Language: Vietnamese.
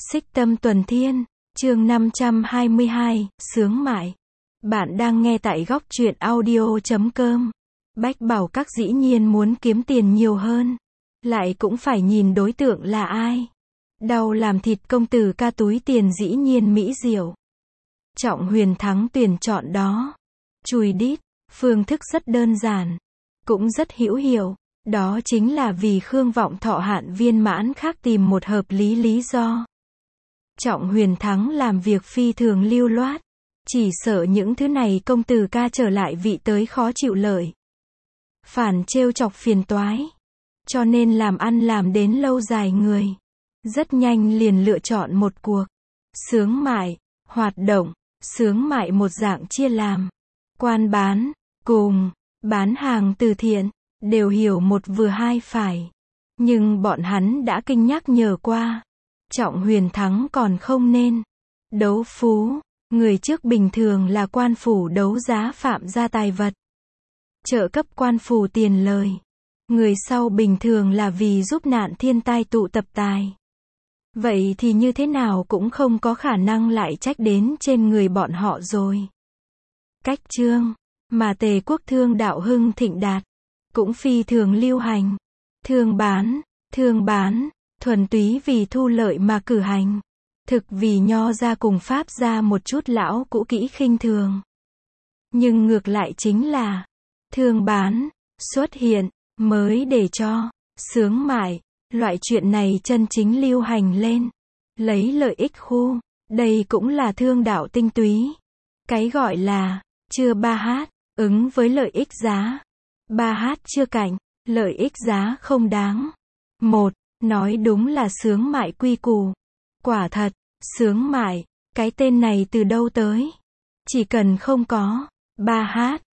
Xích Tâm Tuần Thiên, chương 522, Sướng Mại. Bạn đang nghe tại góc truyện audio.com. Bách Bảo Các dĩ nhiên muốn kiếm tiền nhiều hơn. Lại cũng phải nhìn đối tượng là ai. Đau làm thịt công tử ca túi tiền dĩ nhiên mỹ diệu. Trọng Huyền Thắng tuyển chọn đó. Chùi đít, phương thức rất đơn giản. Cũng rất hữu hiệu. Đó chính là vì Khương Vọng Thọ hạn viên mãn khác tìm một hợp lý do. Trọng Huyền Thắng làm việc phi thường lưu loát. Chỉ sợ những thứ này công tử ca trở lại vị tới khó chịu lợi. Phản trêu chọc phiền toái. Cho nên làm ăn làm đến lâu dài người. Rất nhanh liền lựa chọn một cuộc. Sướng mại, hoạt động, sướng mại một dạng chia làm. Quan bán, cùng, bán hàng từ thiện, đều hiểu một vừa hai phải. Nhưng bọn hắn đã kinh nhắc nhở qua. Trọng Huyền Thắng còn không nên. Đấu phú, người trước bình thường là quan phủ đấu giá phạm gia tài vật. Trợ cấp quan phủ tiền lời. Người sau bình thường là vì giúp nạn thiên tai tụ tập tài. Vậy thì như thế nào cũng không có khả năng lại trách đến trên người bọn họ rồi. Cách chương, mà Tề quốc thương đạo hưng thịnh đạt, cũng phi thường lưu hành. Thương bán, thuần túy vì thu lợi mà cử hành. Thực vì nho ra cùng pháp ra một chút lão cũ kỹ khinh thường. Nhưng ngược lại chính là, thương bán, xuất hiện, mới để cho, sướng mại, loại chuyện này chân chính lưu hành lên. Lấy lợi ích khu, đây cũng là thương đạo tinh túy. Cái gọi là, chưa ba hát, ứng với lợi ích giá. Ba hát chưa cạnh, lợi ích giá không đáng. Một, nói đúng là sướng mại quy củ. Quả thật, sướng mại, cái tên này từ đâu tới? Chỉ cần không có ba hát,